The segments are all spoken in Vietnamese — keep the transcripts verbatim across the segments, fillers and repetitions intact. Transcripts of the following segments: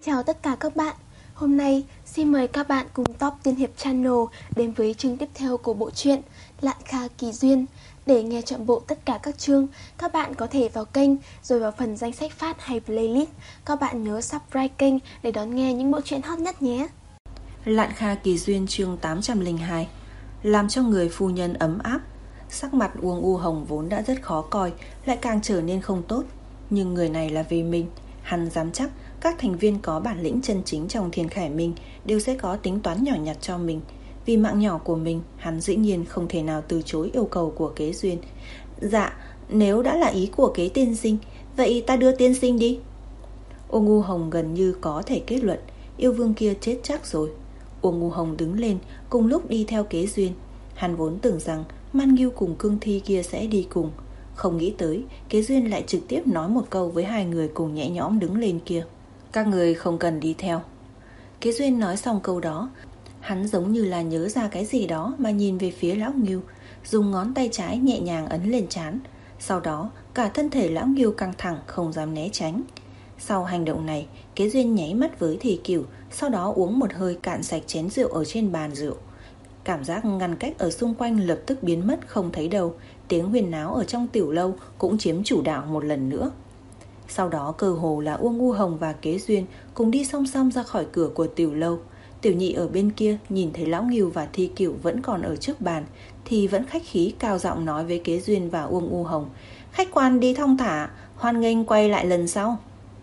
Chào tất cả các bạn. Hôm nay xin mời các bạn cùng Top Tiên Hiệp Channel đến với chương tiếp theo của bộ truyện Lạn Kha Kỳ Duyên. Để nghe trọn bộ tất cả các chương, các bạn có thể vào kênh rồi vào phần danh sách phát hay playlist. Các bạn nhớ subscribe kênh để đón nghe những bộ truyện hot nhất nhé. Lạn Kha Kỳ Duyên chương tám trăm lẻ hai. Làm cho người phu nhân ấm áp. Sắc mặt Uông U Hồng vốn đã rất khó coi, lại càng trở nên không tốt. Nhưng người này là vì mình, hắn dám chắc các thành viên có bản lĩnh chân chính trong Thiên Khải Minh đều sẽ có tính toán nhỏ nhặt cho mình. Vì mạng nhỏ của mình, hắn dĩ nhiên không thể nào từ chối yêu cầu của Kế Duyên. Dạ, nếu đã là ý của Kế tiên sinh, vậy ta đưa tiên sinh đi. Uông U Hồng gần như có thể kết luận yêu vương kia chết chắc rồi. Uông U Hồng đứng lên, cùng lúc đi theo Kế Duyên. Hắn vốn tưởng rằng Man Ngưu cùng Cương Thi kia sẽ đi cùng, không nghĩ tới Kế Duyên lại trực tiếp nói một câu với hai người cùng nhẹ nhõm đứng lên kia: các người không cần đi theo. Kế Duyên nói xong câu đó, hắn giống như là nhớ ra cái gì đó mà nhìn về phía lão Ngưu, dùng ngón tay trái nhẹ nhàng ấn lên trán. Sau đó cả thân thể lão Ngưu căng thẳng không dám né tránh. Sau hành động này, Kế Duyên nháy mắt với Thì Cửu, sau đó uống một hơi cạn sạch chén rượu ở trên bàn rượu. Cảm giác ngăn cách ở xung quanh lập tức biến mất không thấy đâu. Tiếng huyên náo ở trong tiểu lâu cũng chiếm chủ đạo một lần nữa. Sau đó cơ hồ là Uông U Hồng và Kế Duyên cùng đi song song ra khỏi cửa của tiểu lâu. Tiểu nhị ở bên kia nhìn thấy lão Ngưu và Thi Cửu vẫn còn ở trước bàn thì vẫn khách khí cao giọng nói với Kế Duyên và Uông U Hồng: khách quan đi thong thả, hoan nghênh quay lại lần sau.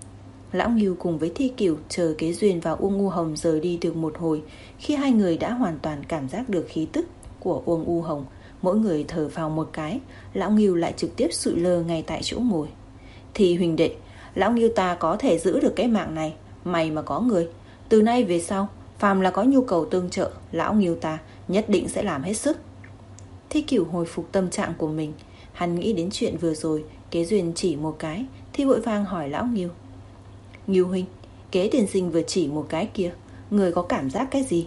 Lão Ngưu cùng với Thi Cửu chờ Kế Duyên và Uông U Hồng rời đi được một hồi. Khi hai người đã hoàn toàn cảm giác được khí tức của Uông U Hồng, mỗi người thở phào một cái, lão Ngưu lại trực tiếp sụi lơ ngay tại chỗ ngồi. Thì huynh đệ, lão Ngưu ta có thể giữ được cái mạng này, may mà có người. Từ nay về sau, phàm là có nhu cầu tương trợ, lão Ngưu ta nhất định sẽ làm hết sức. Thi Cửu hồi phục tâm trạng của mình, hắn nghĩ đến chuyện vừa rồi Kế Duyên chỉ một cái thì vội vàng hỏi lão Ngưu: Ngưu huynh, Kế tiên sinh vừa chỉ một cái kia, người có cảm giác cái gì?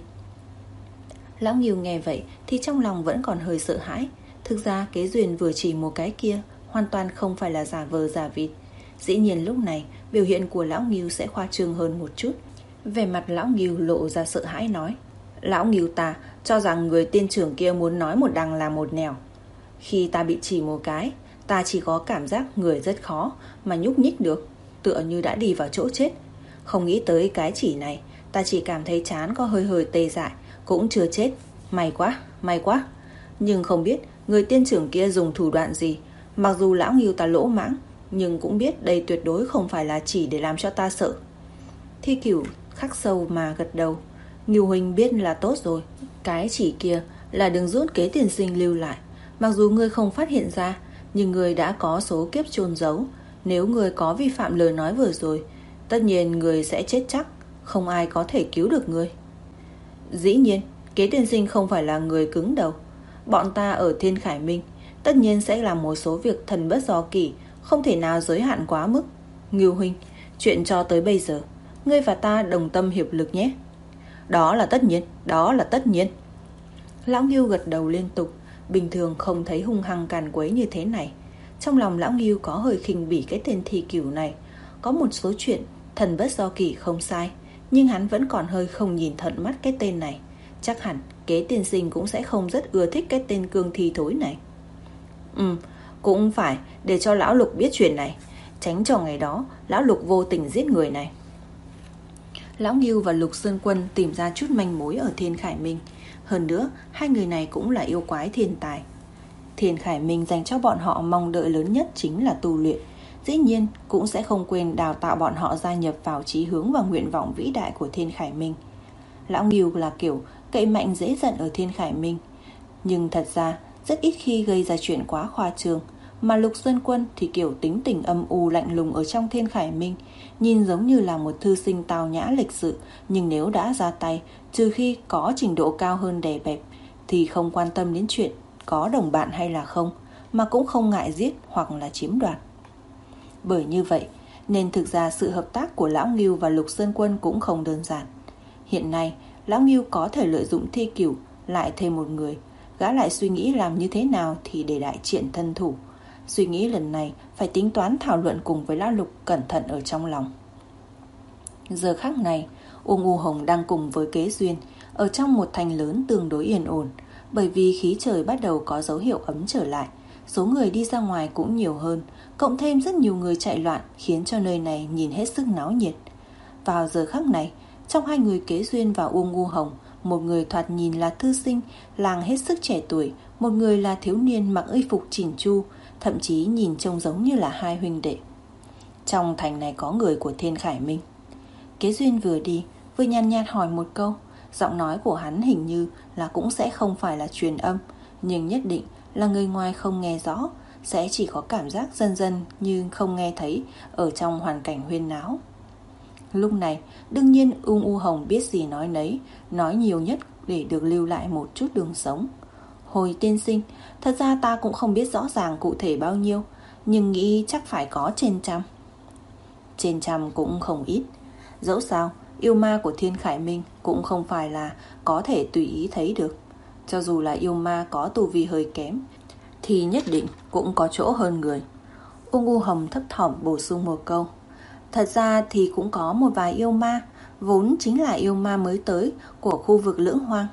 Lão Ngưu nghe vậy thì trong lòng vẫn còn hơi sợ hãi. Thực ra Kế Duyên vừa chỉ một cái kia hoàn toàn không phải là giả vờ giả vịt. Dĩ nhiên lúc này biểu hiện của lão Ngưu sẽ khoa trương hơn một chút. Vẻ mặt lão Ngưu lộ ra sợ hãi nói: lão Ngưu ta cho rằng người tiên trưởng kia muốn nói một đằng là một nẻo. Khi ta bị chỉ một cái, ta chỉ có cảm giác người rất khó mà nhúc nhích được, tựa như đã đi vào chỗ chết. Không nghĩ tới cái chỉ này, ta chỉ cảm thấy trán có hơi hơi tê dại, cũng chưa chết. May quá, may quá. Nhưng không biết người tiên trưởng kia dùng thủ đoạn gì. Mặc dù lão Ngưu ta lỗ mãng, nhưng cũng biết đây tuyệt đối không phải là chỉ để làm cho ta sợ. Thi Cửu khắc sâu mà gật đầu: Ngưu huynh biết là tốt rồi. Cái chỉ kia là đường rút Kế tiên sinh lưu lại. Mặc dù ngươi không phát hiện ra, nhưng ngươi đã có số kiếp chôn giấu. Nếu ngươi có vi phạm lời nói vừa rồi, tất nhiên ngươi sẽ chết chắc, không ai có thể cứu được ngươi. Dĩ nhiên Kế tiên sinh không phải là người cứng đầu. Bọn ta ở Thiên Khải Minh tất nhiên sẽ làm một số việc thần bất do kỷ, không thể nào giới hạn quá mức. Ngưu huynh, chuyện cho tới bây giờ, ngươi và ta đồng tâm hiệp lực nhé. Đó là tất nhiên, đó là tất nhiên. Lão Ngưu gật đầu liên tục, bình thường không thấy hung hăng càn quấy như thế này. Trong lòng lão Ngưu có hơi khinh bỉ cái tên Thi Cửu này. Có một số chuyện thần bất do kỷ không sai, nhưng hắn vẫn còn hơi không nhìn thuận mắt cái tên này. Chắc hẳn Kế tiên sinh cũng sẽ không rất ưa thích cái tên Cương Thi thối này. Ừ, cũng phải để cho lão Lục biết chuyện này, tránh cho ngày đó lão Lục vô tình giết người này. Lão Ngưu và Lục Sơn Quân tìm ra chút manh mối ở Thiên Khải Minh. Hơn nữa, hai người này cũng là yêu quái thiên tài. Thiên Khải Minh dành cho bọn họ mong đợi lớn nhất chính là tu luyện. Dĩ nhiên cũng sẽ không quên đào tạo bọn họ gia nhập vào chí hướng và nguyện vọng vĩ đại của Thiên Khải Minh. Lão Ngưu là kiểu cậy mạnh dễ giận ở Thiên Khải Minh, nhưng thật ra rất ít khi gây ra chuyện quá khoa trương. Mà Lục Xuân Quân thì kiểu tính tình âm u lạnh lùng ở trong Thiên Khải Minh, nhìn giống như là một thư sinh tao nhã lịch sự, nhưng nếu đã ra tay, trừ khi có trình độ cao hơn đè bẹp, thì không quan tâm đến chuyện có đồng bạn hay là không, mà cũng không ngại giết hoặc là chiếm đoạt. Bởi như vậy nên thực ra sự hợp tác của Lão Ngưu và Lục Sơn Quân cũng không đơn giản. Hiện nay Lão Ngưu có thể lợi dụng Thi Cửu, lại thêm một người, gã lại suy nghĩ làm như thế nào thì để đại triển thân thủ. Suy nghĩ lần này phải tính toán thảo luận cùng với Lão Lục cẩn thận ở trong lòng. Giờ khắc này, Uông U Hồng đang cùng với Kế Duyên ở trong một thành lớn tương đối yên ổn, bởi vì khí trời bắt đầu có dấu hiệu ấm trở lại, số người đi ra ngoài cũng nhiều hơn, cộng thêm rất nhiều người chạy loạn khiến cho nơi này nhìn hết sức náo nhiệt. Vào giờ khắc này, trong hai người Kế Duyên và Uông U Hồng, một người thoạt nhìn là thư sinh, làng hết sức trẻ tuổi, một người là thiếu niên mặc y phục chỉn chu, thậm chí nhìn trông giống như là hai huynh đệ. Trong thành này có người của Thiên Khải Minh. Kế Duyên vừa đi, vừa nhàn nhạt hỏi một câu. Giọng nói của hắn hình như là cũng sẽ không phải là truyền âm, nhưng nhất định là người ngoài không nghe rõ, sẽ chỉ có cảm giác dần dần như không nghe thấy ở trong hoàn cảnh huyên náo. Lúc này, đương nhiên Uông U Hồng biết gì nói nấy, nói nhiều nhất để được lưu lại một chút đường sống. Hồi tiên sinh, thật ra ta cũng không biết rõ ràng cụ thể bao nhiêu, nhưng nghĩ chắc phải có trên trăm. Trên trăm cũng không ít. Dẫu sao, yêu ma của Thiên Khải Minh cũng không phải là có thể tùy ý thấy được. Cho dù là yêu ma có tu vi hơi kém, thì nhất định cũng có chỗ hơn người. Uông U Hồng thấp thỏm bổ sung một câu. Thật ra thì cũng có một vài yêu ma, vốn chính là yêu ma mới tới của khu vực Lưỡng Hoang.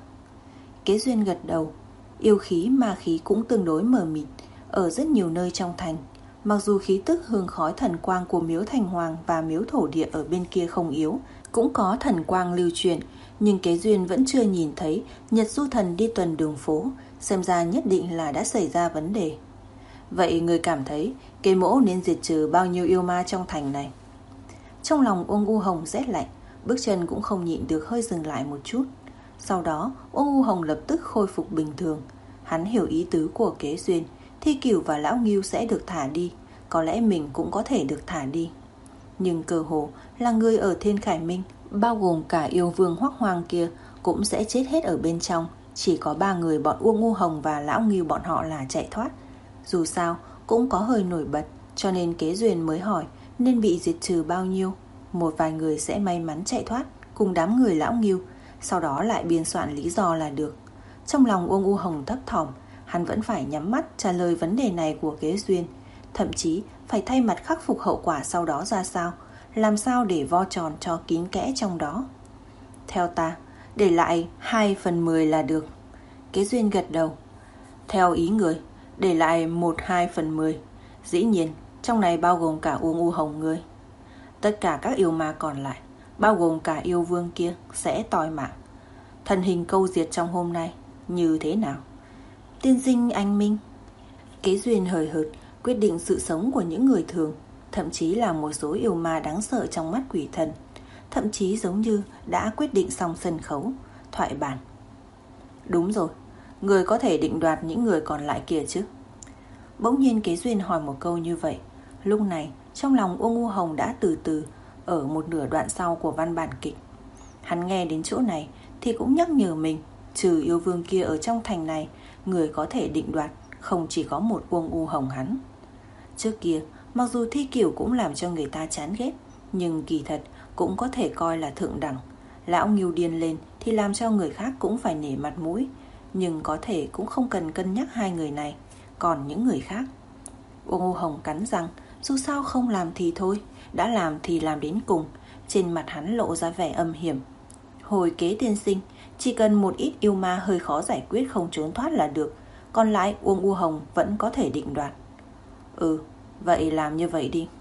Kế Duyên gật đầu. Yêu khí ma khí cũng tương đối mờ mịt ở rất nhiều nơi trong thành. Mặc dù khí tức hương khói thần quang của miếu Thành Hoàng và miếu thổ địa ở bên kia không yếu, cũng có thần quang lưu truyền, nhưng Kế Duyên vẫn chưa nhìn thấy Nhật Du Thần đi tuần đường phố, xem ra nhất định là đã xảy ra vấn đề. Vậy người cảm thấy Kế Mỗ nên diệt trừ bao nhiêu yêu ma trong thành này? Trong lòng Uông U Hồng rét lạnh, bước chân cũng không nhịn được hơi dừng lại một chút. Sau đó Uông U Hồng lập tức khôi phục bình thường. Hắn hiểu ý tứ của Kế Duyên, Thi Cửu và Lão Ngưu sẽ được thả đi, có lẽ mình cũng có thể được thả đi. Nhưng cơ hồ là người ở Thiên Khải Minh, bao gồm cả yêu vương Hoắc Hoang kia, cũng sẽ chết hết ở bên trong. Chỉ có ba người bọn Uông U Hồng và Lão Ngưu bọn họ là chạy thoát. Dù sao cũng có hơi nổi bật, cho nên Kế Duyên mới hỏi nên bị diệt trừ bao nhiêu. Một vài người sẽ may mắn chạy thoát cùng đám người Lão Ngưu, sau đó lại biên soạn lý do là được. Trong lòng Uông U Hồng thấp thỏm, hắn vẫn phải nhắm mắt trả lời vấn đề này của Kế Duyên, thậm chí phải thay mặt khắc phục hậu quả sau đó ra sao, làm sao để vo tròn cho kín kẽ trong đó. Theo ta, để lại hai phần mười là được. Kế Duyên gật đầu. Theo ý người, để lại một hai phần mười. Dĩ nhiên, trong này bao gồm cả Uông U Hồng ngươi. Tất cả các yêu ma còn lại, bao gồm cả yêu vương kia, sẽ toi mạng. Thần hình câu diệt trong hôm nay như thế nào? Tiên sinh anh minh. Kế Duyên hời hợt quyết định sự sống của những người thường, thậm chí là một số yêu ma đáng sợ trong mắt quỷ thần, thậm chí giống như đã quyết định xong sân khấu, thoại bản. Đúng rồi, người có thể định đoạt những người còn lại kia chứ? Bỗng nhiên Kế Duyên hỏi một câu như vậy. Lúc này trong lòng Uông U Hồng đã từ từ ở một nửa đoạn sau của văn bản kịch. Hắn nghe đến chỗ này thì cũng nhắc nhở mình, trừ yêu vương kia ở trong thành này, người có thể định đoạt không chỉ có một Uông U Hồng hắn. Trước kia, mặc dù Thi Cửu cũng làm cho người ta chán ghét, nhưng kỳ thật cũng có thể coi là thượng đẳng. Lão Ngưu điên lên thì làm cho người khác cũng phải nể mặt mũi, nhưng có thể cũng không cần cân nhắc hai người này. Còn những người khác, Uông U Hồng cắn răng, dù sao không làm thì thôi, đã làm thì làm đến cùng. Trên mặt hắn lộ ra vẻ âm hiểm. Hồi Kế tiên sinh, chỉ cần một ít yêu ma hơi khó giải quyết không trốn thoát là được, còn lại Uông U Hồng vẫn có thể định đoạt. Ừ, vậy làm như vậy đi.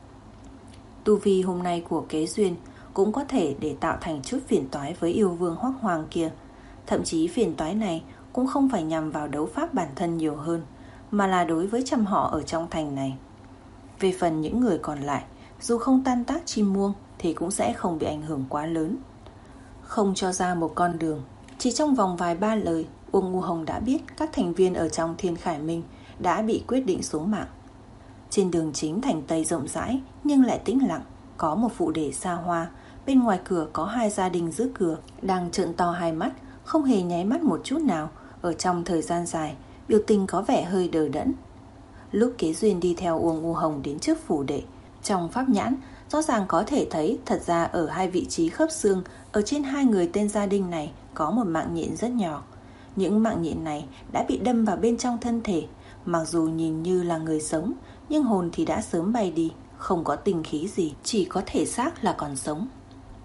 Tu vi hôm nay của Kế Duyên cũng có thể để tạo thành chút phiền toái với yêu vương Hoắc Hoàng kia. Thậm chí phiền toái này cũng không phải nhằm vào đấu pháp bản thân nhiều hơn, mà là đối với trăm họ ở trong thành này. Về phần những người còn lại, dù không tan tác chim muông thì cũng sẽ không bị ảnh hưởng quá lớn. Không cho ra một con đường, chỉ trong vòng vài ba lời, Uông U Hồng đã biết các thành viên ở trong Thiên Khải Minh đã bị quyết định xuống mạng. Trên đường chính thành Tây rộng rãi nhưng lại tĩnh lặng, có một phụ đề xa hoa. Bên ngoài cửa có hai gia đình giữ cửa đang trợn to hai mắt, không hề nháy mắt một chút nào. Ở trong thời gian dài, biểu tình có vẻ hơi đờ đẫn. Lúc Kế Duyên đi theo Uông U Hồng đến trước phủ đệ, trong pháp nhãn rõ ràng có thể thấy thật ra ở hai vị trí khớp xương ở trên hai người tên gia đình này có một mạng nhện rất nhỏ. Những mạng nhện này đã bị đâm vào bên trong thân thể, mặc dù nhìn như là người sống, nhưng hồn thì đã sớm bay đi, không có tinh khí gì, chỉ có thể xác là còn sống.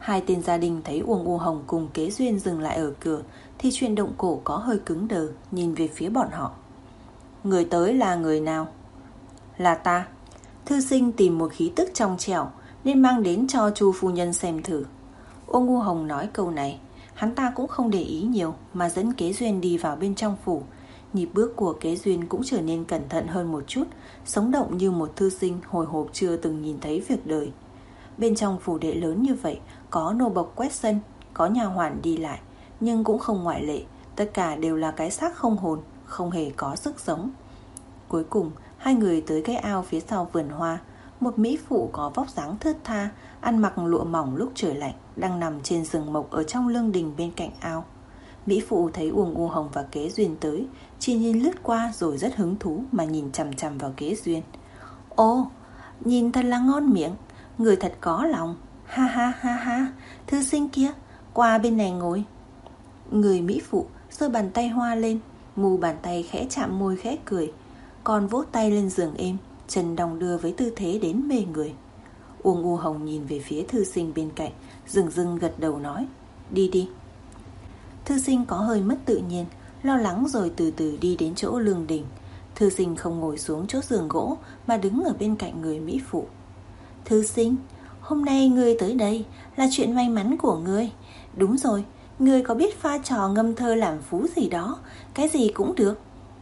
Hai tên gia đình thấy Uông U Hồng cùng Kế Duyên dừng lại ở cửa thì chuyện động cổ có hơi cứng đờ, nhìn về phía bọn họ. Người tới là người nào? Là ta. Thư sinh tìm một khí tức trong trẻo nên mang đến cho Chu phu nhân xem thử. Uông U Hồng nói câu này, hắn ta cũng không để ý nhiều mà dẫn Kế Duyên đi vào bên trong phủ. Nhịp bước của Kế Duyên cũng trở nên cẩn thận hơn một chút, sống động như một thư sinh hồi hộp chưa từng nhìn thấy việc đời. Bên trong phủ đệ lớn như vậy, có nô bộc quét sân, có nha hoàn đi lại, nhưng cũng không ngoại lệ, tất cả đều là cái xác không hồn, không hề có sức sống. Cuối cùng, hai người tới cái ao phía sau vườn hoa. Một mỹ phụ có vóc dáng thướt tha, ăn mặc lụa mỏng lúc trời lạnh, đang nằm trên giường mộc ở trong lương đình bên cạnh ao. Mỹ phụ thấy Uông U Hồng và Kế Duyên tới, chỉ nhìn lướt qua rồi rất hứng thú mà nhìn chằm chằm vào Kế Duyên. Ồ, nhìn thật là ngon miệng, người thật có lòng. Ha ha ha ha, thư sinh kia, qua bên này ngồi. Người mỹ phụ giơ bàn tay hoa lên, mu bàn tay khẽ chạm môi khẽ cười, còn vỗ tay lên giường êm, chân đong đưa với tư thế đến mê người. Uông U Hồng nhìn về phía thư sinh bên cạnh, dừng dừng gật đầu nói, đi đi. Thư sinh có hơi mất tự nhiên, lo lắng rồi từ từ đi đến chỗ lương đình. Thư sinh không ngồi xuống chỗ giường gỗ mà đứng ở bên cạnh người mỹ phụ. Thư sinh, hôm nay ngươi tới đây là chuyện may mắn của ngươi. Đúng rồi, ngươi có biết pha trò ngâm thơ làm phú gì đó, cái gì cũng được.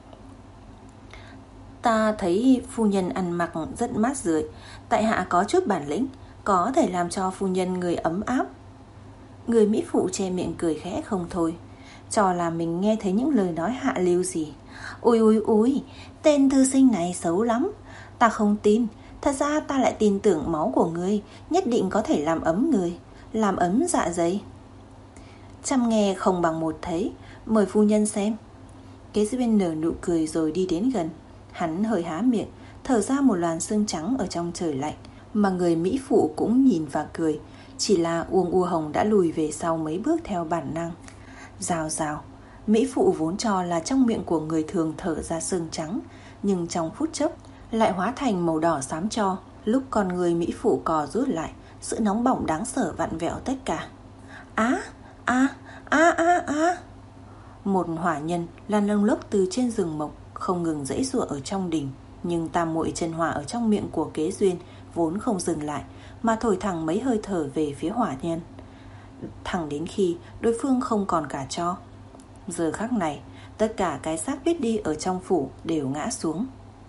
Ta thấy phu nhân ăn mặc rất mát rượi, tại hạ có chút bản lĩnh, có thể làm cho phu nhân người ấm áp. Người mỹ phụ che miệng cười khẽ không thôi, cho là mình nghe thấy những lời nói hạ lưu gì. Ui ui ui, tên thư sinh này xấu lắm. Ta không tin, thật ra ta lại tin tưởng máu của ngươi nhất định có thể làm ấm người, làm ấm dạ dày. Chăm nghe không bằng một thấy, mời phu nhân xem. Kế Duyên nở nụ cười rồi đi đến gần. Hắn hơi há miệng, thở ra một làn sương trắng ở trong trời lạnh, mà người mỹ phụ cũng nhìn và cười. Chỉ là Uông U Hồng đã lùi về sau mấy bước theo bản năng. Rào rào, mỹ phụ vốn cho là trong miệng của người thường thở ra sương trắng, nhưng trong phút chốc lại hóa thành màu đỏ xám cho. Lúc con người mỹ phụ cò rút lại, sự nóng bỏng đáng sợ vặn vẹo tất cả. Á, á, á, á, á. Một hỏa nhân lăn lông lốc từ trên rừng mộc, không ngừng giãy giụa ở trong đình. Nhưng tam muội chân hỏa ở trong miệng của Kế Duyên vốn không dừng lại, mà thổi thẳng mấy hơi thở về phía hỏa nhân, thẳng đến khi đối phương không còn cả tro. Giờ khắc này, tất cả cái xác biết đi ở trong phủ đều ngã xuống.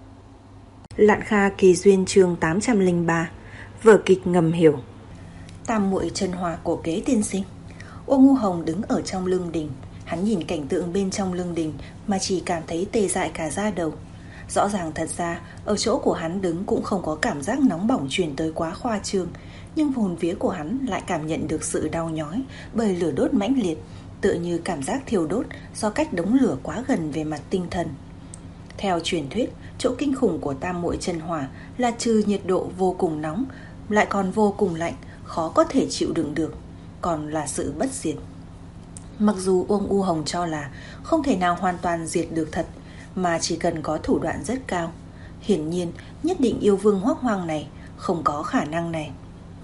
Lạn Kha Kỳ Duyên chương tám trăm lẻ ba. Vở kịch ngầm hiểu. Tam muội chân hỏa của Kế tiên sinh. Uông U Hồng đứng ở trong lương đình. Hắn nhìn cảnh tượng bên trong lương đình mà chỉ cảm thấy tê dại cả da đầu. Rõ ràng thật ra ở chỗ của hắn đứng cũng không có cảm giác nóng bỏng truyền tới quá khoa trương, nhưng hồn vía của hắn lại cảm nhận được sự đau nhói bởi lửa đốt mãnh liệt, tựa như cảm giác thiêu đốt do cách đống lửa quá gần về mặt tinh thần. Theo truyền thuyết, chỗ kinh khủng của tam muội chân hỏa là trừ nhiệt độ vô cùng nóng, lại còn vô cùng lạnh, khó có thể chịu đựng được, còn là sự bất diệt. Mặc dù Uông U Hồng cho là không thể nào hoàn toàn diệt được thật, mà chỉ cần có thủ đoạn rất cao. Hiển nhiên, nhất định yêu vương Hoắc Hoang này không có khả năng này.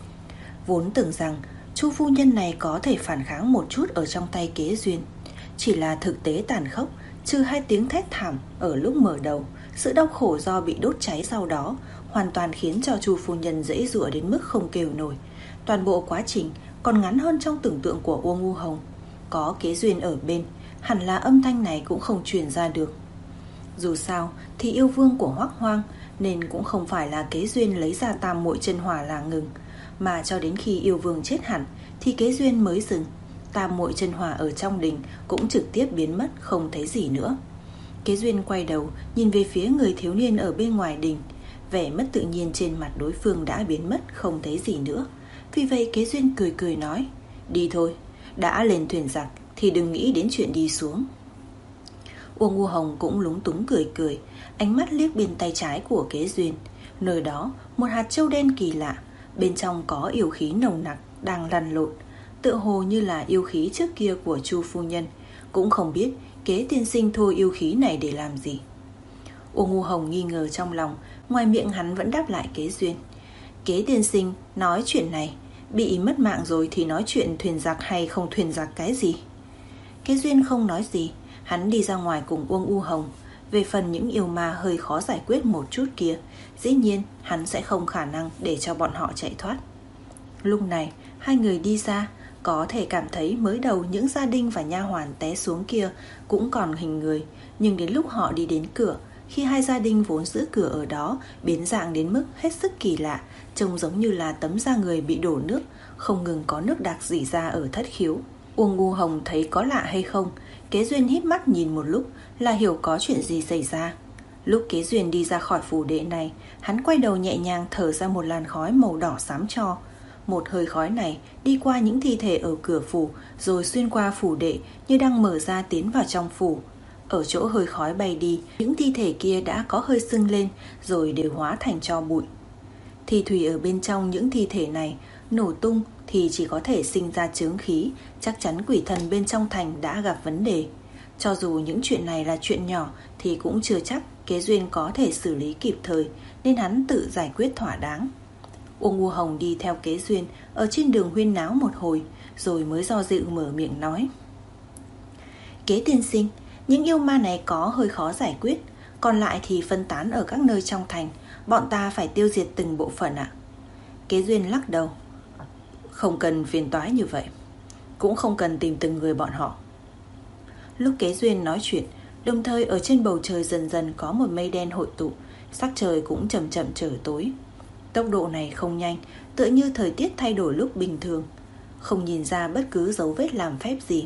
Vốn tưởng rằng Chu phu nhân này có thể phản kháng một chút ở trong tay Kế Duyên, chỉ là thực tế tàn khốc, trừ hai tiếng thét thảm ở lúc mở đầu, sự đau khổ do bị đốt cháy sau đó hoàn toàn khiến cho Chu phu nhân giãy giụa đến mức không kêu nổi. Toàn bộ quá trình còn ngắn hơn trong tưởng tượng của Uông U Hồng. Có Kế Duyên ở bên, hẳn là âm thanh này cũng không truyền ra được. Dù sao thì yêu vương của Hoắc Hoang, nên cũng không phải là Kế Duyên lấy ra tam muội chân hỏa là ngừng, mà cho đến khi yêu vương chết hẳn thì Kế Duyên mới dừng. Tam muội chân hỏa ở trong đình cũng trực tiếp biến mất, không thấy gì nữa. Kế Duyên quay đầu nhìn về phía người thiếu niên ở bên ngoài đình, vẻ mất tự nhiên trên mặt đối phương đã biến mất, không thấy gì nữa. Vì vậy Kế Duyên cười cười nói, đi thôi, đã lên thuyền giặc thì đừng nghĩ đến chuyện đi xuống. Uông U Hồng cũng lúng túng cười cười, ánh mắt liếc bên tay trái của Kế Duyên. Nơi đó một hạt châu đen kỳ lạ, bên trong có yêu khí nồng nặc đang lăn lộn, tựa hồ như là yêu khí trước kia của Chu phu nhân. Cũng không biết Kế tiên sinh thôi yêu khí này để làm gì. Uông U Hồng nghi ngờ trong lòng, ngoài miệng hắn vẫn đáp lại Kế Duyên. Kế tiên sinh nói chuyện này Bị mất mạng rồi thì nói chuyện thuyền giặc hay không thuyền giặc cái gì. Kế Duyên không nói gì. Hắn đi ra ngoài cùng Uông U Hồng. Về phần những yêu ma hơi khó giải quyết một chút kia, dĩ nhiên hắn sẽ không khả năng để cho bọn họ chạy thoát. Lúc này hai người đi ra, có thể cảm thấy mới đầu những gia đình và nha hoàn té xuống kia cũng còn hình người. Nhưng đến lúc họ đi đến cửa, khi hai gia đình vốn giữ cửa ở đó biến dạng đến mức hết sức kỳ lạ, trông giống như là tấm da người bị đổ nước, không ngừng có nước đặc rỉ ra ở thất khiếu. Uông U Hồng thấy có lạ hay không, Kế Duyên híp mắt nhìn một lúc là hiểu có chuyện gì xảy ra. Lúc Kế Duyên đi ra khỏi phủ đệ này, hắn quay đầu nhẹ nhàng thở ra một làn khói màu đỏ xám tro. Một hơi khói này đi qua những thi thể ở cửa phủ, rồi xuyên qua phủ đệ như đang mở ra tiến vào trong phủ. Ở chỗ hơi khói bay đi, những thi thể kia đã có hơi sưng lên, rồi đều hóa thành tro bụi. Thi thủy ở bên trong những thi thể này nổ tung thì chỉ có thể sinh ra chướng khí, chắc chắn quỷ thần bên trong thành đã gặp vấn đề. Cho dù những chuyện này là chuyện nhỏ thì cũng chưa chắc Kế Duyên có thể xử lý kịp thời, nên hắn tự giải quyết thỏa đáng. Uông U Hồng đi theo Kế Duyên ở trên đường huyên náo một hồi, rồi mới do dự mở miệng nói: Kế tiên sinh, những yêu ma này có hơi khó giải quyết, còn lại thì phân tán ở các nơi trong thành, bọn ta phải tiêu diệt từng bộ phận ạ. Kế Duyên lắc đầu: Không cần phiền toái như vậy, cũng không cần tìm từng người bọn họ. Lúc Kế Duyên nói chuyện, đồng thời ở trên bầu trời dần dần có một mây đen hội tụ, sắc trời cũng chậm chậm trở tối. Tốc độ này không nhanh, tựa như thời tiết thay đổi lúc bình thường, không nhìn ra bất cứ dấu vết làm phép gì.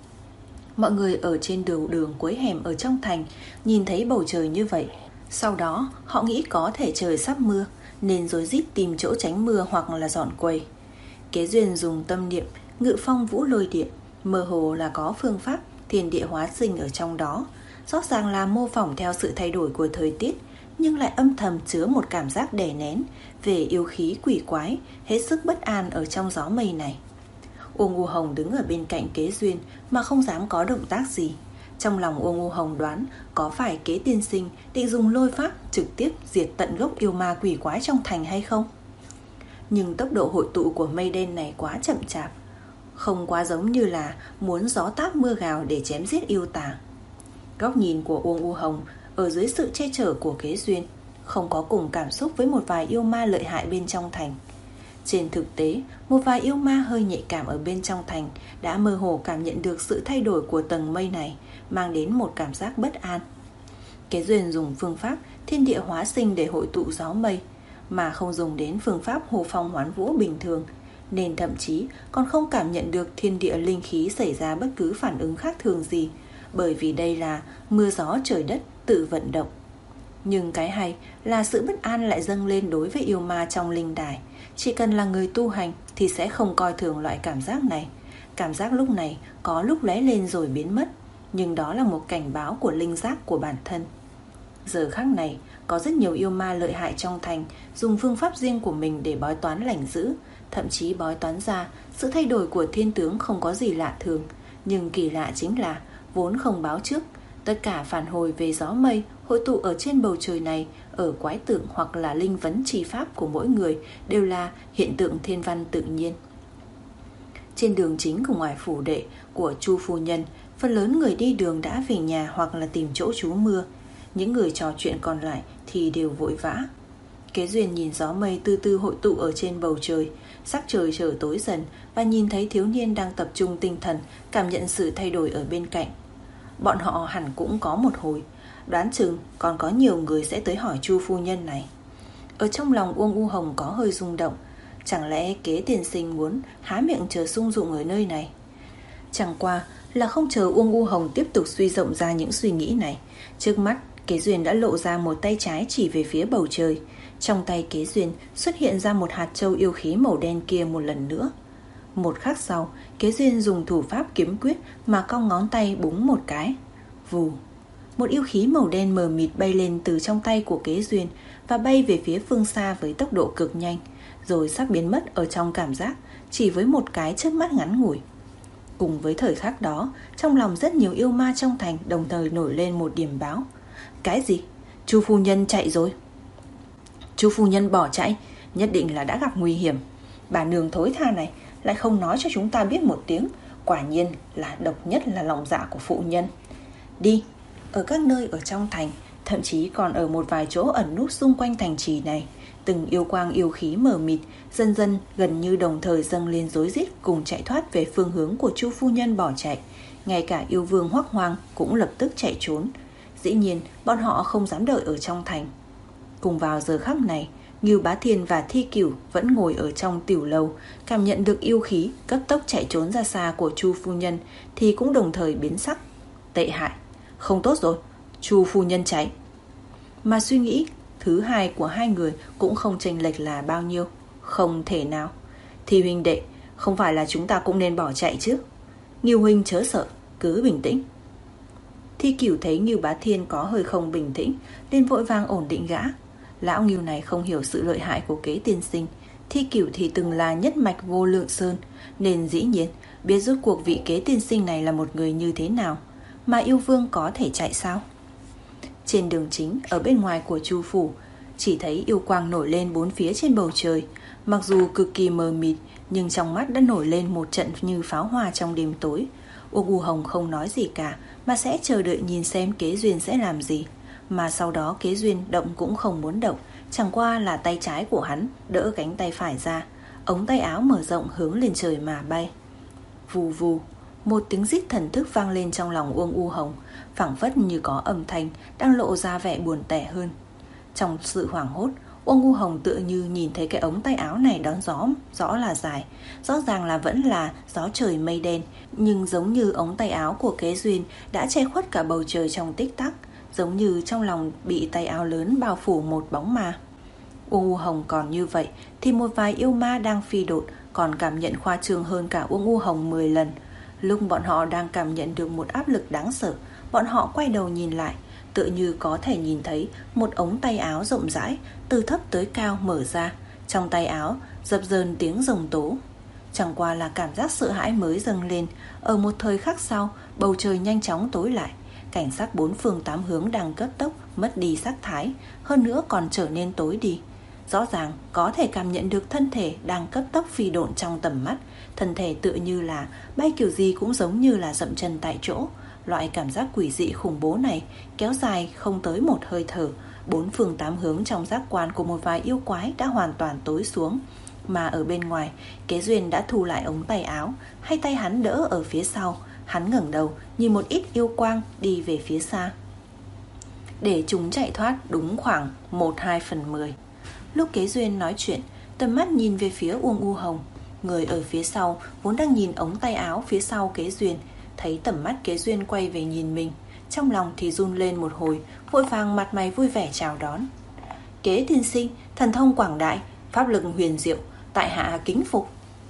Mọi người ở trên đường đường cuối hẻm ở trong thành nhìn thấy bầu trời như vậy, sau đó họ nghĩ có thể trời sắp mưa, nên rối rít tìm chỗ tránh mưa hoặc là dọn quầy. Kế Duyên dùng tâm niệm ngự phong vũ lôi điện, mơ hồ là có phương pháp thiên địa hóa sinh ở trong đó, rõ ràng là mô phỏng theo sự thay đổi của thời tiết, nhưng lại âm thầm chứa một cảm giác đè nén về yêu khí quỷ quái, hết sức bất an ở trong gió mây này. Uông U Hồng đứng ở bên cạnh Kế Duyên mà không dám có động tác gì. Trong lòng Uông U Hồng đoán có phải Kế tiên sinh định dùng lôi pháp trực tiếp diệt tận gốc yêu ma quỷ quái trong thành hay không. Nhưng tốc độ hội tụ của mây đen này quá chậm chạp, không quá giống như là muốn gió táp mưa gào để chém giết yêu tà. Góc nhìn của Uông U Hồng ở dưới sự che chở của Kế Duyên không có cùng cảm xúc với một vài yêu ma lợi hại bên trong thành. Trên thực tế, một vài yêu ma hơi nhạy cảm ở bên trong thành đã mơ hồ cảm nhận được sự thay đổi của tầng mây này, mang đến một cảm giác bất an. Kế Duyên dùng phương pháp thiên địa hóa sinh để hội tụ gió mây, mà không dùng đến phương pháp hồ phong hoán vũ bình thường, nên thậm chí còn không cảm nhận được thiên địa linh khí xảy ra bất cứ phản ứng khác thường gì, bởi vì đây là mưa gió trời đất tự vận động. Nhưng cái hay là sự bất an lại dâng lên đối với yêu ma trong linh đài. Chỉ cần là người tu hành thì sẽ không coi thường loại cảm giác này. Cảm giác lúc này có lúc lóe lên rồi biến mất, nhưng đó là một cảnh báo của linh giác của bản thân. Giờ khắc này, có rất nhiều yêu ma lợi hại trong thành dùng phương pháp riêng của mình để bói toán lành dữ, thậm chí bói toán ra sự thay đổi của thiên tướng không có gì lạ thường. Nhưng kỳ lạ chính là vốn không báo trước, tất cả phản hồi về gió mây hội tụ ở trên bầu trời này, ở quái tượng hoặc là linh vấn chi pháp của mỗi người đều là hiện tượng thiên văn tự nhiên. Trên đường chính của ngoài phủ đệ của Chu phu nhân, phần lớn người đi đường đã về nhà hoặc là tìm chỗ trú mưa. Những người trò chuyện còn lại thì đều vội vã. Kế Duyên nhìn gió mây từ từ hội tụ ở trên bầu trời, sắc trời trở tối dần và nhìn thấy thiếu niên đang tập trung tinh thần cảm nhận sự thay đổi ở bên cạnh. Bọn họ hẳn cũng có một hồi, đoán chừng còn có nhiều người sẽ tới hỏi Chu phu nhân này. Ở trong lòng Uông U Hồng có hơi rung động. Chẳng lẽ Kế tiên sinh muốn há miệng chờ sung dụng ở nơi này? Chẳng qua là không chờ Uông U Hồng tiếp tục suy rộng ra những suy nghĩ này, trước mắt Kế Duyên đã lộ ra một tay trái chỉ về phía bầu trời. Trong tay Kế Duyên xuất hiện ra một hạt châu yêu khí màu đen kia một lần nữa. Một khắc sau, Kế Duyên dùng thủ pháp kiếm quyết mà cong ngón tay búng một cái. Vù, một yêu khí màu đen mờ mịt bay lên từ trong tay của Kế Duyên và bay về phía phương xa với tốc độ cực nhanh, rồi sắp biến mất ở trong cảm giác chỉ với một cái chớp mắt ngắn ngủi. Cùng với thời khắc đó, trong lòng rất nhiều yêu ma trong thành đồng thời nổi lên một điểm báo. Cái gì? Chu phu nhân chạy rồi. Chu phu nhân bỏ chạy, nhất định là đã gặp nguy hiểm. Bà nương thối tha này lại không nói cho chúng ta biết một tiếng, quả nhiên là độc nhất là lòng dạ của phụ nhân. Đi, ở các nơi ở trong thành, thậm chí còn ở một vài chỗ ẩn núp xung quanh thành trì này, từng yêu quang yêu khí mờ mịt dần dần gần như đồng thời dâng lên rối rít cùng chạy thoát về phương hướng của Chu phu nhân bỏ chạy. Ngay cả yêu vương Hoắc Hoang cũng lập tức chạy trốn. Dĩ nhiên bọn họ không dám đợi ở trong thành. Cùng vào giờ khắc này, Ngưu Bá Thiên và Thi Cửu vẫn ngồi ở trong tiểu lầu, cảm nhận được yêu khí cấp tốc chạy trốn ra xa của Chu phu nhân thì cũng đồng thời biến sắc. Tệ hại, không tốt rồi, Chu phu nhân chạy. Mà suy nghĩ thứ hai của hai người cũng không chênh lệch là bao nhiêu. Không thể nào. Thì huynh đệ, không phải là chúng ta cũng nên bỏ chạy chứ? Ngưu huynh chớ sợ, cứ bình tĩnh. Thi Cửu thấy Ngưu Bá Thiên có hơi không bình tĩnh, nên vội vàng ổn định gã. Lão Ngưu này không hiểu sự lợi hại của kế tiên sinh. Thi Cửu thì từng là nhất mạch vô lượng sơn, nên dĩ nhiên biết rốt cuộc vị kế tiên sinh này là một người như thế nào. Mà yêu vương có thể chạy sao? Trên đường chính ở bên ngoài của Chu phủ, chỉ thấy yêu quang nổi lên bốn phía trên bầu trời. Mặc dù cực kỳ mờ mịt, nhưng trong mắt đã nổi lên một trận như pháo hoa trong đêm tối. Uông U Hồng không nói gì cả, mà sẽ chờ đợi nhìn xem Kế Duyên sẽ làm gì. Mà sau đó Kế Duyên động cũng không muốn động, chẳng qua là tay trái của hắn đỡ cánh tay phải ra, ống tay áo mở rộng hướng lên trời mà bay. Vù vù, một tiếng rít thần thức vang lên trong lòng Uông U Hồng, phảng phất như có âm thanh đang lộ ra vẻ buồn tẻ hơn. Trong sự hoảng hốt, Uông U Hồng tựa như nhìn thấy cái ống tay áo này đón gió rõ là dài, rõ ràng là vẫn là gió trời mây đen, nhưng giống như ống tay áo của Kế Duyên đã che khuất cả bầu trời trong tích tắc, giống như trong lòng bị tay áo lớn bao phủ một bóng ma. Uông U Hồng còn như vậy thì một vài yêu ma đang phi độn còn cảm nhận khoa trương hơn cả Uông U Hồng mười lần. Lúc bọn họ đang cảm nhận được một áp lực đáng sợ, bọn họ quay đầu nhìn lại, tựa như có thể nhìn thấy một ống tay áo rộng rãi từ thấp tới cao mở ra, trong tay áo dập dờn tiếng rồng tố. Chẳng qua là cảm giác sợ hãi mới dâng lên. Ở một thời khắc sau, bầu trời nhanh chóng tối lại, cảnh sắc bốn phương tám hướng đang cấp tốc mất đi sắc thái, hơn nữa còn trở nên tối đi. Rõ ràng có thể cảm nhận được thân thể đang cấp tốc phi độn trong tầm mắt. Thân thể tựa như là bay kiểu gì cũng giống như là dậm chân tại chỗ. Loại cảm giác quỷ dị khủng bố này kéo dài không tới một hơi thở. Bốn phương tám hướng trong giác quan của một vài yêu quái đã hoàn toàn tối xuống. Mà ở bên ngoài, Kế Duyên đã thu lại ống tay áo, hai tay hắn đỡ ở phía sau. Hắn ngẩng đầu nhìn một ít yêu quang đi về phía xa, để chúng chạy thoát đúng khoảng một hai phần mười. Lúc Kế Duyên nói chuyện, tầm mắt nhìn về phía Uông U Hồng. Người ở phía sau vốn đang nhìn ống tay áo phía sau Kế Duyên, thấy tầm mắt Kế Duyên quay về nhìn mình, trong lòng thì run lên một hồi, vội vàng mặt mày vui vẻ chào đón. Kế tiên sinh, thần thông quảng đại, pháp lực huyền diệu, tại hạ kính phục.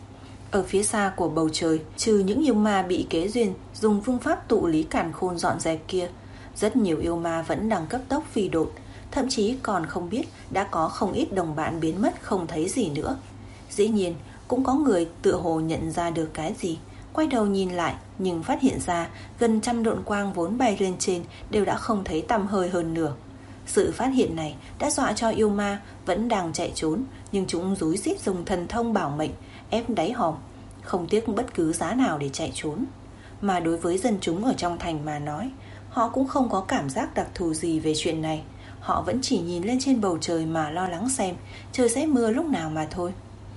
Ở phía xa của bầu trời, trừ những yêu ma bị Kế Duyên dùng phương pháp tụ lý càn khôn dọn dẹp kia, rất nhiều yêu ma vẫn đang cấp tốc phi độn, thậm chí còn không biết đã có không ít đồng bạn biến mất không thấy gì nữa. Dĩ nhiên cũng có người tựa hồ nhận ra được cái gì, quay đầu nhìn lại, nhưng phát hiện ra gần trăm độn quang vốn bay lên trên đều đã không thấy tăm hơi hơn nửa. Sự phát hiện này đã dọa cho yêu ma vẫn đang chạy trốn, nhưng chúng rúi rít dùng thần thông bảo mệnh ép đáy hòm, không tiếc bất cứ giá nào để chạy trốn. Mà đối với dân chúng ở trong thành mà nói, họ cũng không có cảm giác đặc thù gì về chuyện này. Họ vẫn chỉ nhìn lên trên bầu trời mà lo lắng xem trời sẽ mưa lúc nào mà thôi.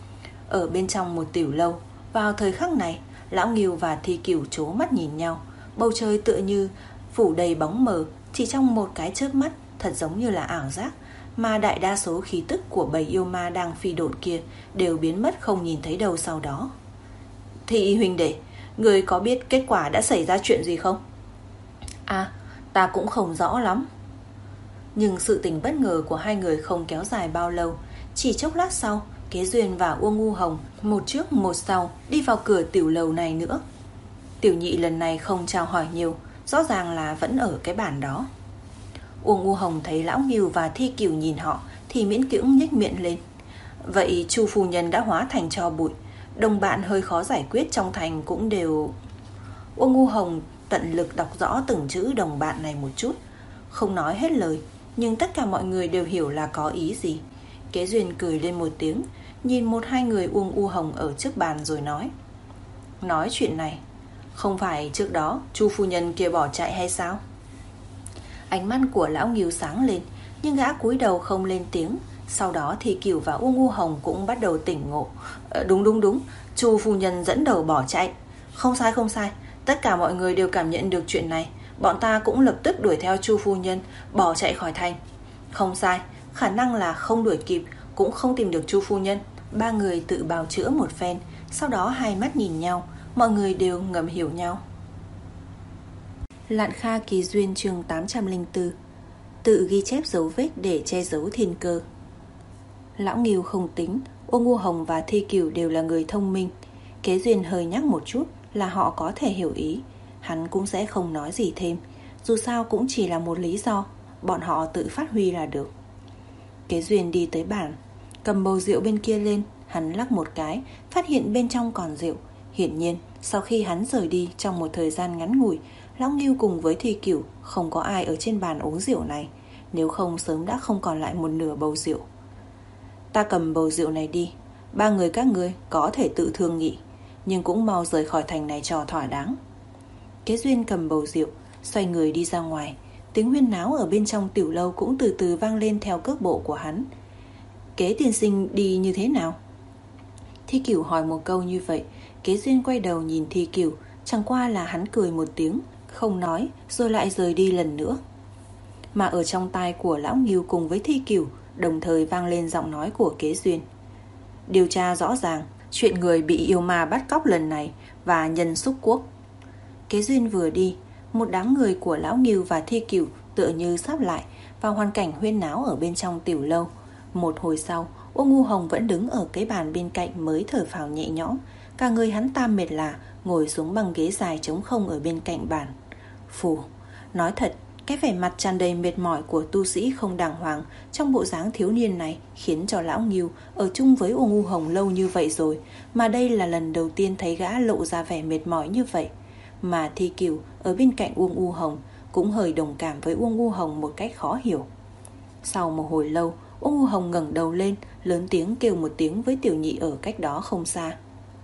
Ở bên trong một tiểu lâu, vào thời khắc này, Lão Ngưu và Thi Cửu trố mắt nhìn nhau. Bầu trời tựa như phủ đầy bóng mờ, chỉ trong một cái chớp mắt, thật giống như là ảo giác. Mà đại đa số khí tức của bầy yêu ma đang phi độn kia đều biến mất không nhìn thấy đâu sau đó. Thị huynh đệ, người có biết kết quả đã xảy ra chuyện gì không? À, ta cũng không rõ lắm. Nhưng sự tình bất ngờ của hai người không kéo dài bao lâu. Chỉ chốc lát sau, Kế Duyên và Uông U Hồng một trước một sau đi vào cửa tiểu lầu này nữa. Tiểu nhị lần này không chào hỏi nhiều, rõ ràng là vẫn ở cái bàn đó. Uông U Hồng thấy Lão Ngưu và Thi Cửu nhìn họ thì miễn cưỡng nhếch miệng lên. Vậy Chu phu nhân đã hóa thành tro bụi, đồng bạn hơi khó giải quyết trong thành cũng đều... Uông U Hồng tận lực đọc rõ từng chữ đồng bạn này một chút, không nói hết lời, nhưng tất cả mọi người đều hiểu là có ý gì. Kế Duyên cười lên một tiếng, nhìn một hai người Uông U Hồng ở trước bàn rồi nói: Nói chuyện này, không phải trước đó Chu phu nhân kia bỏ chạy hay sao? Ánh mắt của lão Nghiêu sáng lên, nhưng gã cúi đầu không lên tiếng. Sau đó thì Cửu và Uông U Hồng cũng bắt đầu tỉnh ngộ. ờ, Đúng đúng đúng, Chu phu nhân dẫn đầu bỏ chạy. Không sai không sai, tất cả mọi người đều cảm nhận được chuyện này. Bọn ta cũng lập tức đuổi theo Chu phu nhân, bỏ chạy khỏi thành. Không sai, khả năng là không đuổi kịp, cũng không tìm được Chu phu nhân. Ba người tự bào chữa một phen, sau đó hai mắt nhìn nhau, mọi người đều ngầm hiểu nhau. Lạn Kha Kỳ Duyên chương tám trăm lẻ bốn. Tự ghi chép dấu vết để che giấu thiên cơ. Lão Nghiêu không tính, Uông U Hồng và Thi Cửu đều là người thông minh. Kế Duyên hơi nhắc một chút là họ có thể hiểu ý, hắn cũng sẽ không nói gì thêm. Dù sao cũng chỉ là một lý do, bọn họ tự phát huy là được. Kế Duyên đi tới bàn, cầm bầu rượu bên kia lên, hắn lắc một cái, phát hiện bên trong còn rượu. Hiển nhiên, sau khi hắn rời đi trong một thời gian ngắn ngủi, Lão Nghiêu cùng với Thi Cửu không có ai ở trên bàn uống rượu này, nếu không sớm đã không còn lại một nửa bầu rượu. Ta cầm bầu rượu này đi, ba người các ngươi có thể tự thương nghị, nhưng cũng mau rời khỏi thành này cho thỏa đáng. Kế Duyên cầm bầu rượu, xoay người đi ra ngoài. Tiếng huyên náo ở bên trong tiểu lâu cũng từ từ vang lên theo cước bộ của hắn. Kế tiên sinh đi như thế nào? Thi Cửu hỏi một câu như vậy. Kế Duyên quay đầu nhìn Thi Cửu, chẳng qua là hắn cười một tiếng, không nói, rồi lại rời đi lần nữa. Mà ở trong tai của Lão Nghiêu cùng với Thi Cửu đồng thời vang lên giọng nói của Kế Duyên. Điều tra rõ ràng chuyện người bị yêu ma bắt cóc lần này và nhân xúc quốc. Kế Duyên vừa đi, một đám người của Lão Nghiêu và Thi Cửu tựa như sắp lại vào hoàn cảnh huyên náo ở bên trong tiểu lâu. Một hồi sau, Uông U Hồng vẫn đứng ở cái bàn bên cạnh mới thở phào nhẹ nhõm. Cả người hắn ta mệt lả, ngồi xuống băng ghế dài trống không ở bên cạnh bàn. Phù, nói thật, cái vẻ mặt tràn đầy mệt mỏi của tu sĩ không đàng hoàng trong bộ dáng thiếu niên này khiến cho Lão Nghiêu ở chung với Uông U Hồng lâu như vậy rồi, mà đây là lần đầu tiên thấy gã lộ ra vẻ mệt mỏi như vậy. Mà Thi Cửu ở bên cạnh Uông U Hồng cũng hơi đồng cảm với Uông U Hồng một cách khó hiểu. Sau một hồi lâu, Uông U Hồng ngẩng đầu lên, lớn tiếng kêu một tiếng với Tiểu Nhị ở cách đó không xa.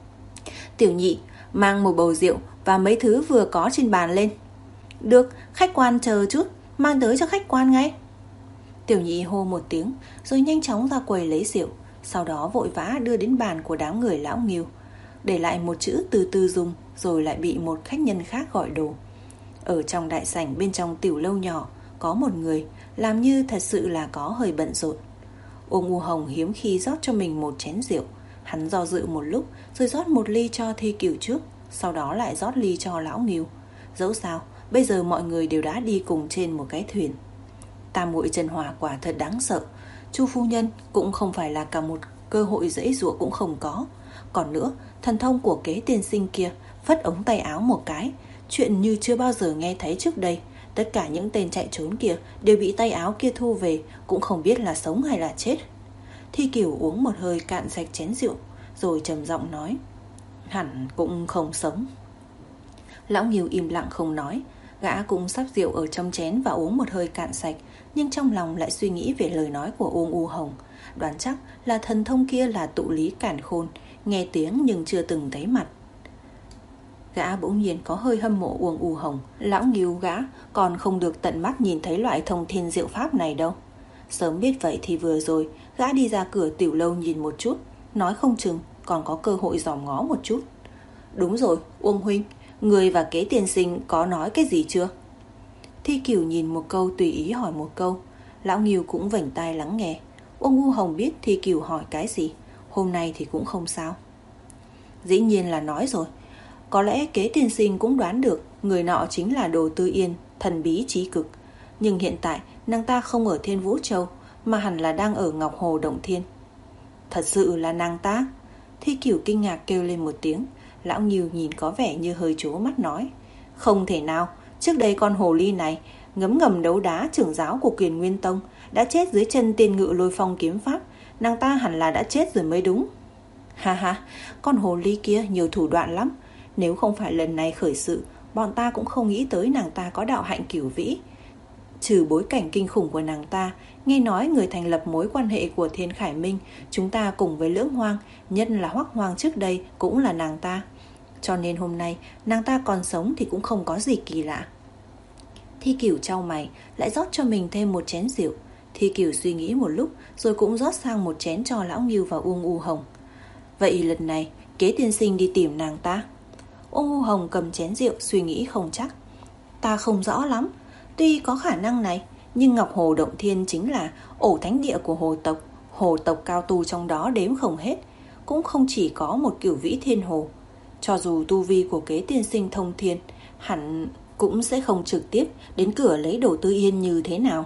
Tiểu Nhị, mang một bầu rượu và mấy thứ vừa có trên bàn lên. Được, khách quan chờ chút, mang tới cho khách quan ngay. Tiểu Nhị hô một tiếng, rồi nhanh chóng ra quầy lấy rượu, sau đó vội vã đưa đến bàn của đám người Lão Nghiêu, để lại một chữ từ từ dùng, rồi lại bị một khách nhân khác gọi đồ. Ở trong đại sảnh bên trong tiểu lâu nhỏ, có một người làm như thật sự là có hơi bận rộn. Uông U Hồng hiếm khi rót cho mình một chén rượu. Hắn do dự một lúc, rồi rót một ly cho Thi Cửu trước, sau đó lại rót ly cho Lão Nghiêu. Dẫu sao, bây giờ mọi người đều đã đi cùng trên một cái thuyền. Tam muội chân hỏa quả thật đáng sợ. Chu phu nhân cũng không phải là cả một cơ hội dễ dụa cũng không có. Còn nữa, thần thông của Kế tiên sinh kia phất ống tay áo một cái, chuyện như chưa bao giờ nghe thấy trước đây. Tất cả những tên chạy trốn kia đều bị tay áo kia thu về, cũng không biết là sống hay là chết. Thi Cửu uống một hơi cạn sạch chén rượu, rồi trầm giọng nói, hẳn cũng không sống. Lão Nghiêu im lặng không nói. Gã cũng sắp rượu ở trong chén và uống một hơi cạn sạch, nhưng trong lòng lại suy nghĩ về lời nói của Uông U Hồng. Đoán chắc là thần thông kia là tụ lý cản khôn, nghe tiếng nhưng chưa từng thấy mặt. Gã bỗng nhiên có hơi hâm mộ Uông U Hồng. Lão Nghiêu gã còn không được tận mắt nhìn thấy loại thông thiên diệu pháp này đâu. Sớm biết vậy thì vừa rồi gã đi ra cửa tiểu lâu nhìn một chút, nói không chừng còn có cơ hội dòm ngó một chút. Đúng rồi, Uông huynh, người và Kế tiên sinh có nói cái gì chưa? Thi Cửu nhìn một câu tùy ý hỏi một câu. Lão Nghiêu cũng vểnh tai lắng nghe. Uông U Hồng biết Thi Cửu hỏi cái gì, hôm nay thì cũng không sao. Dĩ nhiên là nói rồi. Có lẽ Kế tiên sinh cũng đoán được người nọ chính là Đồ Tư Yên, thần bí trí cực. Nhưng hiện tại nàng ta không ở Thiên Vũ Châu, mà hẳn là đang ở Ngọc Hồ Động Thiên. Thật sự là nàng ta? Thi Cửu kinh ngạc kêu lên một tiếng. Lão Nghiêu nhìn có vẻ như hơi trố mắt nói, không thể nào, trước đây con hồ ly này ngấm ngầm đấu đá trưởng giáo của Kiền Nguyên Tông, đã chết dưới chân Tiên Ngự Lôi Phong kiếm pháp. Nàng ta hẳn là đã chết rồi mới đúng. Ha ha, con hồ ly kia nhiều thủ đoạn lắm. Nếu không phải lần này khởi sự, bọn ta cũng không nghĩ tới nàng ta có đạo hạnh cửu vĩ. Trừ bối cảnh kinh khủng của nàng ta, nghe nói người thành lập mối quan hệ của Thiên Khải Minh chúng ta cùng với Lưỡng Hoang, nhất là Hoắc Hoang trước đây cũng là nàng ta. Cho nên hôm nay nàng ta còn sống thì cũng không có gì kỳ lạ. Thi Cửu chau mày, lại rót cho mình thêm một chén rượu. Thi Cửu suy nghĩ một lúc rồi cũng rót sang một chén cho Lão Ngưu và Uông U Hồng. Vậy lần này Kế tiên sinh đi tìm nàng ta? Uông U Hồng cầm chén rượu suy nghĩ không chắc. Ta không rõ lắm, tuy có khả năng này, nhưng Ngọc Hồ Động Thiên chính là ổ thánh địa của hồ tộc. Hồ tộc cao tu trong đó đếm không hết, cũng không chỉ có một Cửu Vĩ Thiên Hồ. Cho dù tu vi của Kế tiên sinh thông thiên, hẳn cũng sẽ không trực tiếp đến cửa lấy Đồ Tư Yên như thế nào.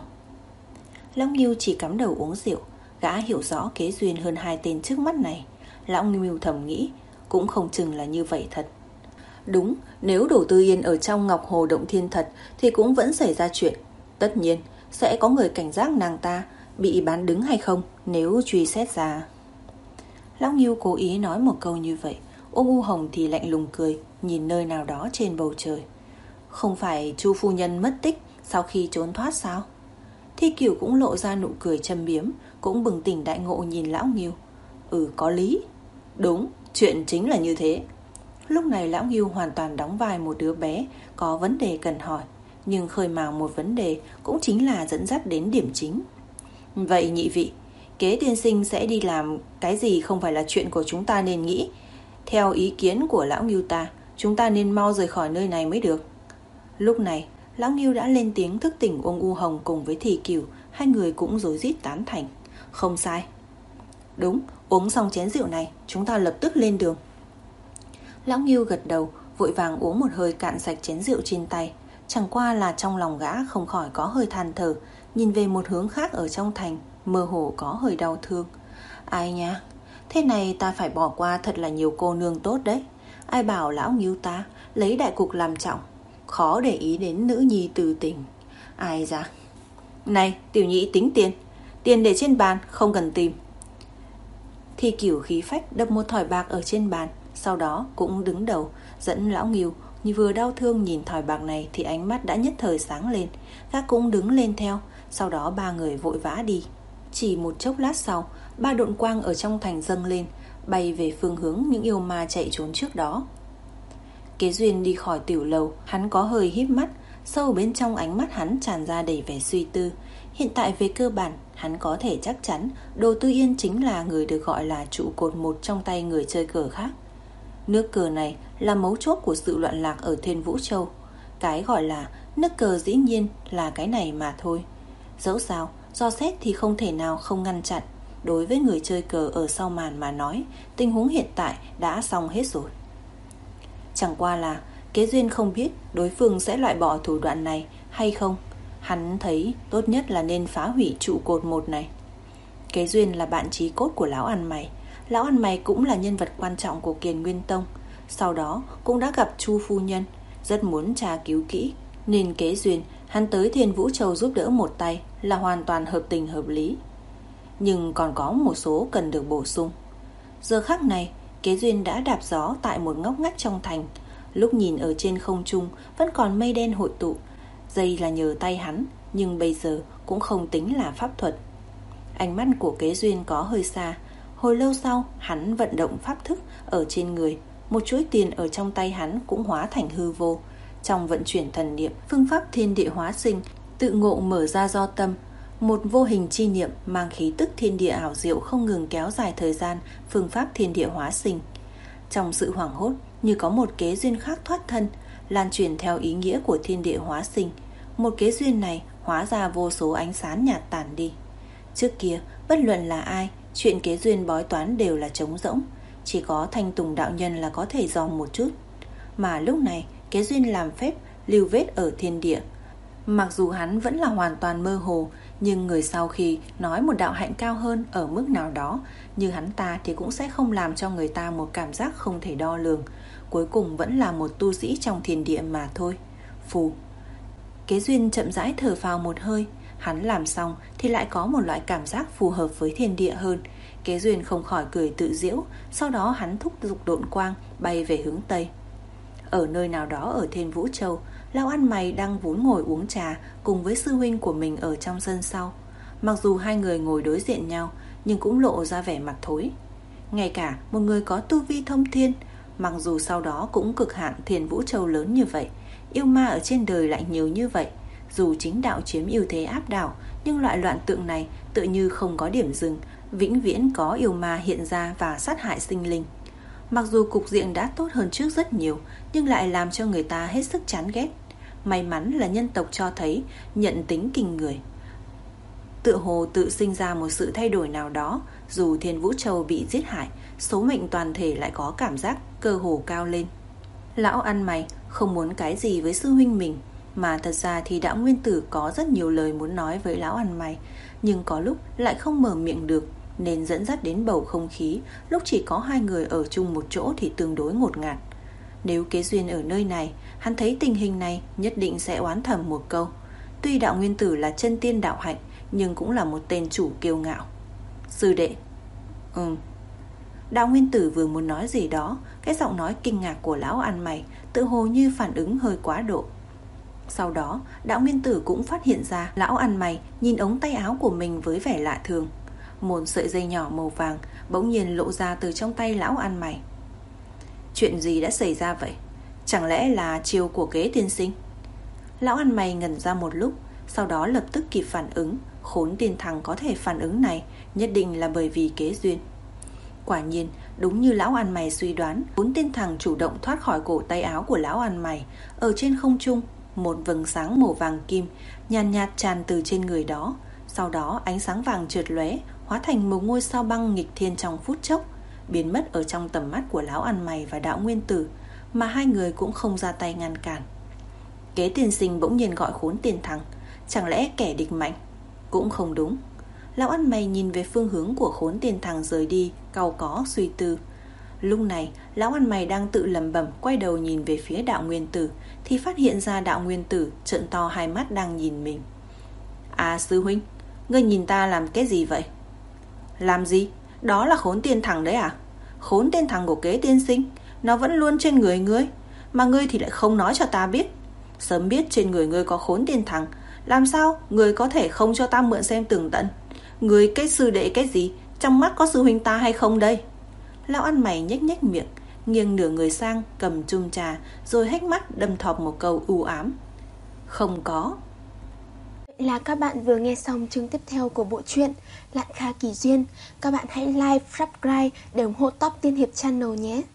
Lão Ngưu chỉ cắm đầu uống rượu, gã hiểu rõ kế duyên hơn hai tên trước mắt này. Lão Ngưu thầm nghĩ, cũng không chừng là như vậy thật. Đúng, nếu Đồ Tư Yên ở trong Ngọc Hồ Động Thiên thật thì cũng vẫn xảy ra chuyện. Tất nhiên sẽ có người cảnh giác nàng ta bị bán đứng hay không nếu truy xét ra. Lão Ngưu cố ý nói một câu như vậy. Uông U Hồng thì lạnh lùng cười, nhìn nơi nào đó trên bầu trời. Không phải Chu phu nhân mất tích sau khi trốn thoát sao? Thi Cửu cũng lộ ra nụ cười châm biếm, cũng bừng tỉnh đại ngộ nhìn Lão Ngưu. Ừ, có lý. Đúng, chuyện chính là như thế. Lúc này Lão Ngưu hoàn toàn đóng vai một đứa bé có vấn đề cần hỏi, nhưng khơi mào một vấn đề cũng chính là dẫn dắt đến điểm chính. Vậy nhị vị, Kế tiên sinh sẽ đi làm cái gì không phải là chuyện của chúng ta nên nghĩ. Theo ý kiến của Lão Ngưu ta, chúng ta nên mau rời khỏi nơi này mới được. Lúc này Lão Ngưu đã lên tiếng thức tỉnh Uông U Hồng cùng với Thi Cửu. Hai người cũng rối rít tán thành. Không sai. Đúng, uống xong chén rượu này chúng ta lập tức lên đường. Lão Ngưu gật đầu, vội vàng uống một hơi cạn sạch chén rượu trên tay. Chẳng qua là trong lòng gã không khỏi có hơi than thở, nhìn về một hướng khác ở trong thành, mơ hồ có hơi đau thương. Ai nha, thế này ta phải bỏ qua thật là nhiều cô nương tốt đấy. Ai bảo Lão Ngưu ta lấy đại cục làm trọng, khó để ý đến nữ nhi từ tình. Ai ra. Này tiểu nhị, tính tiền. Tiền để trên bàn, không cần tìm. Thi Cửu khí phách đập một thỏi bạc ở trên bàn, sau đó cũng đứng đầu dẫn Lão Ngưu. Như vừa đau thương nhìn thỏi bạc này thì ánh mắt đã nhất thời sáng lên. Gã cũng đứng lên theo. Sau đó ba người vội vã đi. Chỉ một chốc lát sau, ba độn quang ở trong thành dâng lên, bay về phương hướng những yêu ma chạy trốn trước đó. Kế duyên đi khỏi tiểu lầu, hắn có hơi híp mắt, sâu bên trong ánh mắt hắn tràn ra đầy vẻ suy tư. Hiện tại về cơ bản, hắn có thể chắc chắn Đồ Tư Yên chính là người được gọi là trụ cột một trong tay người chơi cờ khác. Nước cờ này là mấu chốt của sự loạn lạc ở Thiên Vũ Châu. Cái gọi là nước cờ dĩ nhiên là cái này mà thôi. Dẫu sao, do xét thì không thể nào không ngăn chặn. Đối với người chơi cờ ở sau màn mà nói, tình huống hiện tại đã xong hết rồi. Chẳng qua là Kế duyên không biết đối phương sẽ loại bỏ thủ đoạn này hay không. Hắn thấy tốt nhất là nên phá hủy trụ cột một này. Kế duyên là bạn chí cốt của Lão Ăn Mày. Lão Ăn Mày cũng là nhân vật quan trọng của Kiền Nguyên Tông. Sau đó cũng đã gặp Chu phu nhân, rất muốn tra cứu kỹ, nên Kế duyên hắn tới Thiên Vũ Châu giúp đỡ một tay là hoàn toàn hợp tình hợp lý. Nhưng còn có một số cần được bổ sung. Giờ khắc này Kế duyên đã đạp gió tại một ngóc ngách trong thành. Lúc nhìn ở trên không trung vẫn còn mây đen hội tụ. Dây là nhờ tay hắn, nhưng bây giờ cũng không tính là pháp thuật. Ánh mắt của Kế duyên có hơi xa. Hồi lâu sau hắn vận động pháp thức ở trên người. Một chuỗi tiền ở trong tay hắn cũng hóa thành hư vô. Trong vận chuyển thần niệm, phương pháp thiên địa hóa sinh tự ngộ mở ra do tâm. Một vô hình chi niệm mang khí tức thiên địa ảo diệu không ngừng kéo dài thời gian phương pháp thiên địa hóa sinh. Trong sự hoảng hốt, như có một kế duyên khác thoát thân, lan truyền theo ý nghĩa của thiên địa hóa sinh. Một kế duyên này hóa ra vô số ánh sáng nhạt tản đi. Trước kia, bất luận là ai, chuyện kế duyên bói toán đều là trống rỗng. Chỉ có Thanh Tùng đạo nhân là có thể dò một chút. Mà lúc này, kế duyên làm phép lưu vết ở thiên địa. Mặc dù hắn vẫn là hoàn toàn mơ hồ, nhưng người sau khi nói một đạo hạnh cao hơn ở mức nào đó như hắn ta thì cũng sẽ không làm cho người ta một cảm giác không thể đo lường. Cuối cùng vẫn là một tu sĩ trong thiên địa mà thôi. Phù. Kế duyên chậm rãi thở phào một hơi. Hắn làm xong thì lại có một loại cảm giác phù hợp với thiên địa hơn. Kế duyên không khỏi cười tự giễu. Sau đó hắn thúc giục độn quang bay về hướng Tây. Ở nơi nào đó ở Thiên Vũ Châu, lão ăn mày đang vốn ngồi uống trà cùng với sư huynh của mình ở trong sân sau. Mặc dù hai người ngồi đối diện nhau, nhưng cũng lộ ra vẻ mặt thối. Ngay cả một người có tu vi thông thiên, mặc dù sau đó cũng cực hạn Thiên Vũ Châu lớn như vậy, yêu ma ở trên đời lại nhiều như vậy. Dù chính đạo chiếm ưu thế áp đảo, nhưng loại loạn tượng này tự như không có điểm dừng, vĩnh viễn có yêu ma hiện ra và sát hại sinh linh. Mặc dù cục diện đã tốt hơn trước rất nhiều, nhưng lại làm cho người ta hết sức chán ghét. May mắn là nhân tộc cho thấy nhận tính kinh người, tựa hồ tự sinh ra một sự thay đổi nào đó. Dù Thiên Vũ Châu bị giết hại, số mệnh toàn thể lại có cảm giác cơ hồ cao lên. Lão ăn mày không muốn cái gì với sư huynh mình, mà thật ra thì Đạo Nguyên Tử có rất nhiều lời muốn nói với lão ăn mày, nhưng có lúc lại không mở miệng được, nên dẫn dắt đến bầu không khí lúc chỉ có hai người ở chung một chỗ thì tương đối ngột ngạt. Nếu Kế Duyên ở nơi này, hắn thấy tình hình này nhất định sẽ oán thầm một câu. Tuy Đạo Nguyên Tử là chân tiên đạo hạnh, nhưng cũng là một tên chủ kiêu ngạo. Sư đệ. Ừm. Đạo Nguyên Tử vừa muốn nói gì đó, cái giọng nói kinh ngạc của lão ăn mày tự hồ như phản ứng hơi quá độ. Sau đó, Đạo Nguyên Tử cũng phát hiện ra lão ăn mày nhìn ống tay áo của mình với vẻ lạ thường. Một sợi dây nhỏ màu vàng bỗng nhiên lộ ra từ trong tay lão ăn mày. Chuyện gì đã xảy ra vậy? Chẳng lẽ là chiêu của Kế tiên sinh? Lão ăn mày ngẩn ra một lúc, sau đó lập tức kịp phản ứng. Khốn tiên thằng có thể phản ứng này nhất định là bởi vì Kế Duyên. Quả nhiên, đúng như lão ăn mày suy đoán, Khốn tiên thằng chủ động thoát khỏi cổ tay áo của lão ăn mày. Ở trên không trung, một vầng sáng màu vàng kim nhàn nhạt, nhạt tràn từ trên người đó. Sau đó ánh sáng vàng chợt lóe, hóa thành một ngôi sao băng nghịch thiên trong phút chốc, biến mất ở trong tầm mắt của lão ăn mày và Đạo Nguyên Tử, mà hai người cũng không ra tay ngăn cản. Kế tiên sinh bỗng nhiên gọi Khốn tiên thằng, chẳng lẽ kẻ địch mạnh? Cũng không đúng. Lão ăn mày nhìn về phương hướng của Khốn tiên thằng rời đi, cau có suy tư. Lúc này lão ăn mày đang tự lẩm bẩm, quay đầu nhìn về phía Đạo Nguyên Tử thì phát hiện ra Đạo Nguyên Tử trợn to hai mắt đang nhìn mình. À sư huynh, ngươi nhìn ta làm cái gì vậy? Làm gì? Đó là Khốn tiên thằng đấy à? Khốn tiên thằng của Kế tiên sinh, nó vẫn luôn trên người ngươi, mà ngươi thì lại không nói cho ta biết. Sớm biết trên người ngươi có Khốn tiên thằng, làm sao ngươi có thể không cho ta mượn xem tường tận? Ngươi cái sư đệ cái gì, trong mắt có sư huynh ta hay không đây? Lão ăn mày nhếch nhếch miệng, nghiêng nửa người sang cầm chung trà, rồi hếch mắt đâm thọc một câu u ám. Không có. Vậy là các bạn vừa nghe xong chương tiếp theo của bộ truyện Lạn Kha Kỳ Duyên. Các bạn hãy like, subscribe để ủng hộ Top Tiên Hiệp Channel nhé.